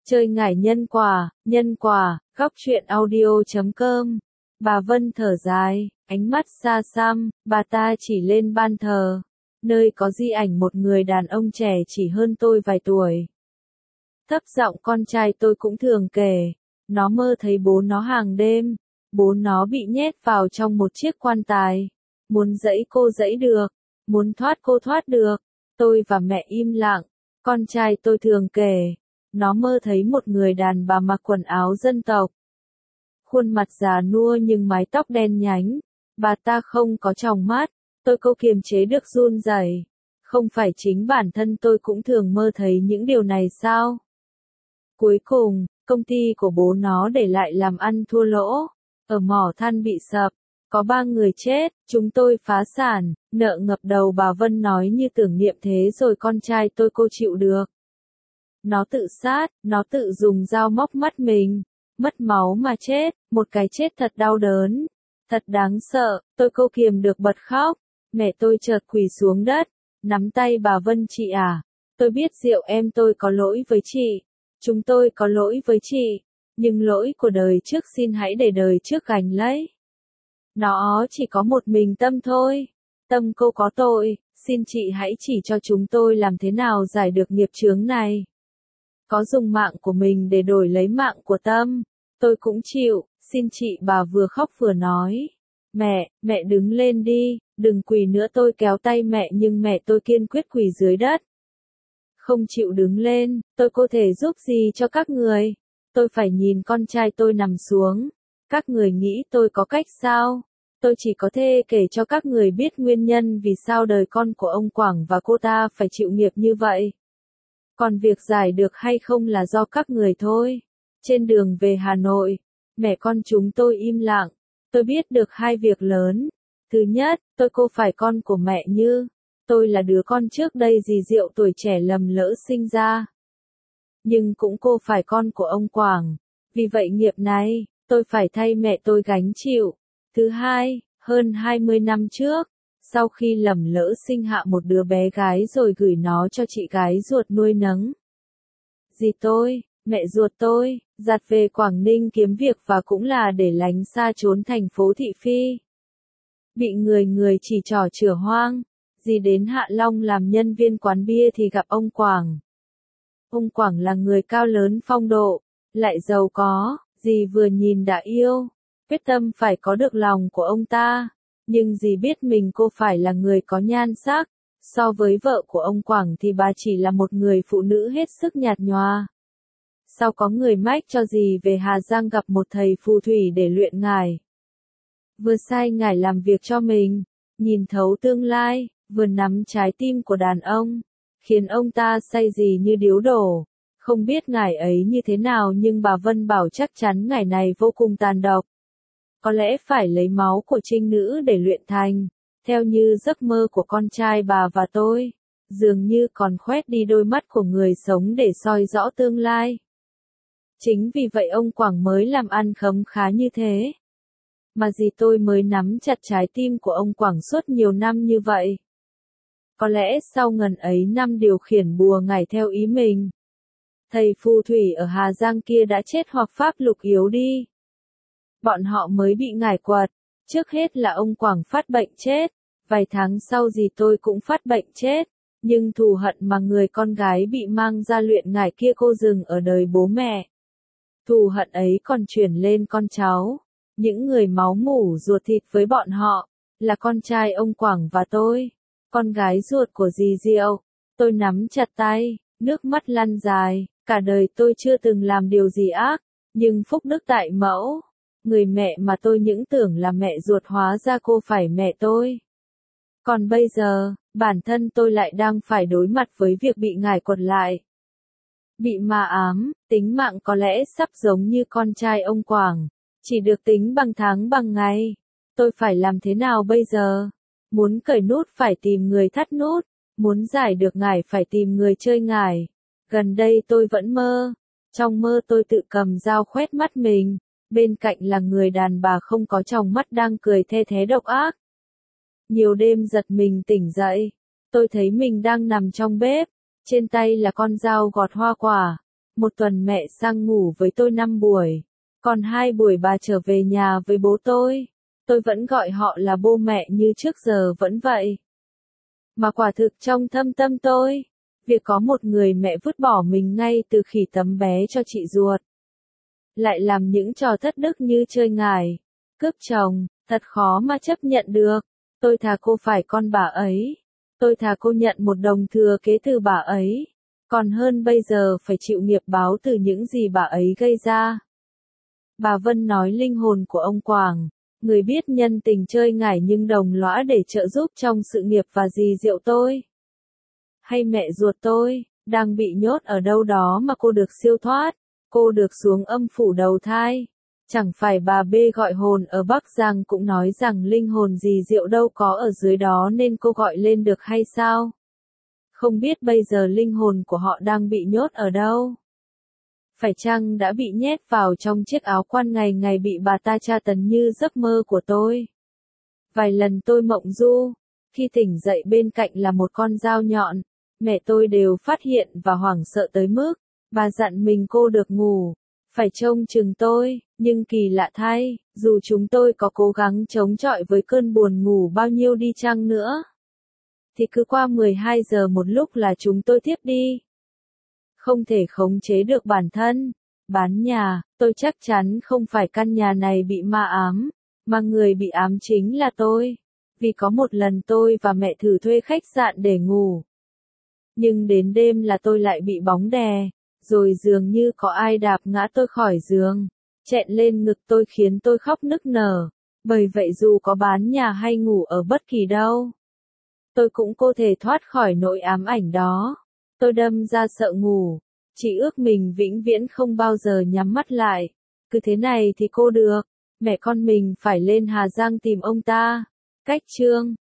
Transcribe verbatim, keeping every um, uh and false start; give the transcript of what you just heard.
Chơi ngải nhân quả, nhân quả, góc truyện audio chấm com. Bà Vân thở dài, ánh mắt xa xăm, bà ta chỉ lên ban thờ, nơi có di ảnh một người đàn ông trẻ chỉ hơn tôi vài tuổi. Thấp giọng con trai tôi cũng thường kể, nó mơ thấy bố nó hàng đêm, bố nó bị nhét vào trong một chiếc quan tài. Muốn dẫy cô dẫy được, muốn thoát cô thoát được. Tôi và mẹ im lặng, con trai tôi thường kể, nó mơ thấy một người đàn bà mặc quần áo dân tộc. Khuôn mặt già nua nhưng mái tóc đen nhánh, bà ta không có tròng mắt, tôi câu kiềm chế được run rẩy. Không phải chính bản thân tôi cũng thường mơ thấy những điều này sao? Cuối cùng, công ty của bố nó để lại làm ăn thua lỗ, ở mỏ than bị sập, có ba người chết, chúng tôi phá sản, nợ ngập đầu. Bà Vân nói như tưởng niệm thế rồi con trai tôi cô chịu được. Nó tự sát, nó tự dùng dao móc mắt mình, mất máu mà chết, một cái chết thật đau đớn, thật đáng sợ. Tôi câu kiềm được bật khóc, mẹ tôi chợt quỳ xuống đất, nắm tay bà Vân. Chị à, tôi biết Diệu em tôi có lỗi với chị, chúng tôi có lỗi với chị, nhưng lỗi của đời trước xin hãy để đời trước gánh lấy. Nó chỉ có một mình Tâm thôi, Tâm cô có tội, xin chị hãy chỉ cho chúng tôi làm thế nào giải được nghiệp chướng này. Có dùng mạng của mình để đổi lấy mạng của Tâm, tôi cũng chịu, xin chị. Bà vừa khóc vừa nói, mẹ, mẹ đứng lên đi, đừng quỳ nữa. Tôi kéo tay mẹ nhưng mẹ tôi kiên quyết quỳ dưới đất. Không chịu đứng lên, tôi có thể giúp gì cho các người? Tôi phải nhìn con trai tôi nằm xuống. Các người nghĩ tôi có cách sao? Tôi chỉ có thể kể cho các người biết nguyên nhân vì sao đời con của ông Quảng và cô ta phải chịu nghiệp như vậy. Còn việc giải được hay không là do các người thôi. Trên đường về Hà Nội, mẹ con chúng tôi im lặng. Tôi biết được hai việc lớn. Thứ nhất, tôi cô phải con của mẹ Như. Tôi là đứa con trước đây dì Diệu tuổi trẻ lầm lỡ sinh ra. Nhưng cũng cô phải con của ông Quảng. Vì vậy nghiệp này, tôi phải thay mẹ tôi gánh chịu. Thứ hai, hơn hai mươi năm trước, sau khi lầm lỡ sinh hạ một đứa bé gái rồi gửi nó cho chị gái ruột nuôi nấng. Dì tôi, mẹ ruột tôi, dạt về Quảng Ninh kiếm việc và cũng là để lánh xa trốn thành phố thị phi. Bị người người chỉ trỏ chửa hoang, dì đến Hạ Long làm nhân viên quán bia thì gặp ông Quảng. Ông Quảng là người cao lớn phong độ, lại giàu có, dì vừa nhìn đã yêu, quyết tâm phải có được lòng của ông ta. Nhưng dì biết mình cô phải là người có nhan sắc, so với vợ của ông Quảng thì bà chỉ là một người phụ nữ hết sức nhạt nhòa. Sau có người mách cho dì về Hà Giang gặp một thầy phù thủy để luyện ngải. Vừa sai ngải làm việc cho mình, nhìn thấu tương lai, vừa nắm trái tim của đàn ông, khiến ông ta say dì như điếu đổ. Không biết ngải ấy như thế nào nhưng bà Vân bảo chắc chắn ngải này vô cùng tàn độc. Có lẽ phải lấy máu của trinh nữ để luyện thành, theo như giấc mơ của con trai bà và tôi, dường như còn khoét đi đôi mắt của người sống để soi rõ tương lai. Chính vì vậy ông Quảng mới làm ăn khấm khá như thế. Mà dì tôi mới nắm chặt trái tim của ông Quảng suốt nhiều năm như vậy. Có lẽ sau ngần ấy năm điều khiển bùa ngải theo ý mình, thầy phù thủy ở Hà Giang kia đã chết hoặc pháp lục yếu đi. Bọn họ mới bị ngải quật, trước hết là ông Quảng phát bệnh chết, vài tháng sau dì tôi cũng phát bệnh chết, nhưng thù hận mà người con gái bị mang ra luyện ngải kia cô dừng ở đời bố mẹ. Thù hận ấy còn chuyển lên con cháu, những người máu mủ ruột thịt với bọn họ, là con trai ông Quảng và tôi, con gái ruột của dì Diệu. Tôi nắm chặt tay, nước mắt lăn dài, cả đời tôi chưa từng làm điều gì ác, nhưng phúc đức tại mẫu. Người mẹ mà tôi những tưởng là mẹ ruột hóa ra cô phải mẹ tôi. Còn bây giờ, bản thân tôi lại đang phải đối mặt với việc bị ngải quật lại. Bị ma ám, tính mạng có lẽ sắp giống như con trai ông Quảng, chỉ được tính bằng tháng bằng ngày. Tôi phải làm thế nào bây giờ? Muốn cởi nút phải tìm người thắt nút, muốn giải được ngải phải tìm người chơi ngải. Gần đây tôi vẫn mơ, trong mơ tôi tự cầm dao khoét mắt mình. Bên cạnh là người đàn bà không có tròng mắt đang cười the thé độc ác. Nhiều đêm giật mình tỉnh dậy, tôi thấy mình đang nằm trong bếp, trên tay là con dao gọt hoa quả, Một tuần mẹ sang ngủ với tôi năm buổi, còn hai buổi bà trở về nhà với bố tôi. Tôi vẫn gọi họ là bố mẹ như trước giờ vẫn vậy. Mà quả thực trong thâm tâm tôi, việc có một người mẹ vứt bỏ mình ngay từ khi tấm bé cho chị ruột, lại làm những trò thất đức như chơi ngải, cướp chồng, thật khó mà chấp nhận được. Tôi thà cô phải con bà ấy. Tôi thà cô nhận một đồng thừa kế từ bà ấy, còn hơn bây giờ phải chịu nghiệp báo từ những gì bà ấy gây ra. Bà Vân nói linh hồn của ông Quảng, người biết nhân tình chơi ngải nhưng đồng lõa để trợ giúp trong sự nghiệp và dì dịu tôi, hay mẹ ruột tôi, đang bị nhốt ở đâu đó mà cô được siêu thoát, cô được xuống âm phủ đầu thai. Chẳng phải bà B gọi hồn ở Bắc Giang cũng nói rằng linh hồn dì dịu đâu có ở dưới đó nên cô gọi lên được hay sao? Không biết bây giờ linh hồn của họ đang bị nhốt ở đâu? Phải chăng đã bị nhét vào trong chiếc áo quan ngày ngày bị bà ta tra tấn như giấc mơ của tôi? Vài lần tôi mộng du, khi tỉnh dậy bên cạnh là một con dao nhọn, mẹ tôi đều phát hiện và hoảng sợ tới mức, bà dặn mình cô được ngủ, phải trông chừng tôi, nhưng kỳ lạ thay, dù chúng tôi có cố gắng chống chọi với cơn buồn ngủ bao nhiêu đi chăng nữa, thì cứ qua mười hai giờ một lúc là chúng tôi thiếp đi. Không thể khống chế được bản thân. Bán nhà, tôi chắc chắn không phải căn nhà này bị ma ám, mà người bị ám chính là tôi. Vì có một lần tôi và mẹ thử thuê khách sạn để ngủ. Nhưng đến đêm là tôi lại bị bóng đè, rồi dường như có ai đạp ngã tôi khỏi giường, chẹn lên ngực tôi khiến tôi khóc nức nở. Bởi vậy dù có bán nhà hay ngủ ở bất kỳ đâu, tôi cũng không thể thoát khỏi nỗi ám ảnh đó. Tôi đâm ra sợ ngủ, chỉ ước mình vĩnh viễn không bao giờ nhắm mắt lại. Cứ thế này thì cô được, mẹ con mình phải lên Hà Giang tìm ông ta. Cách chương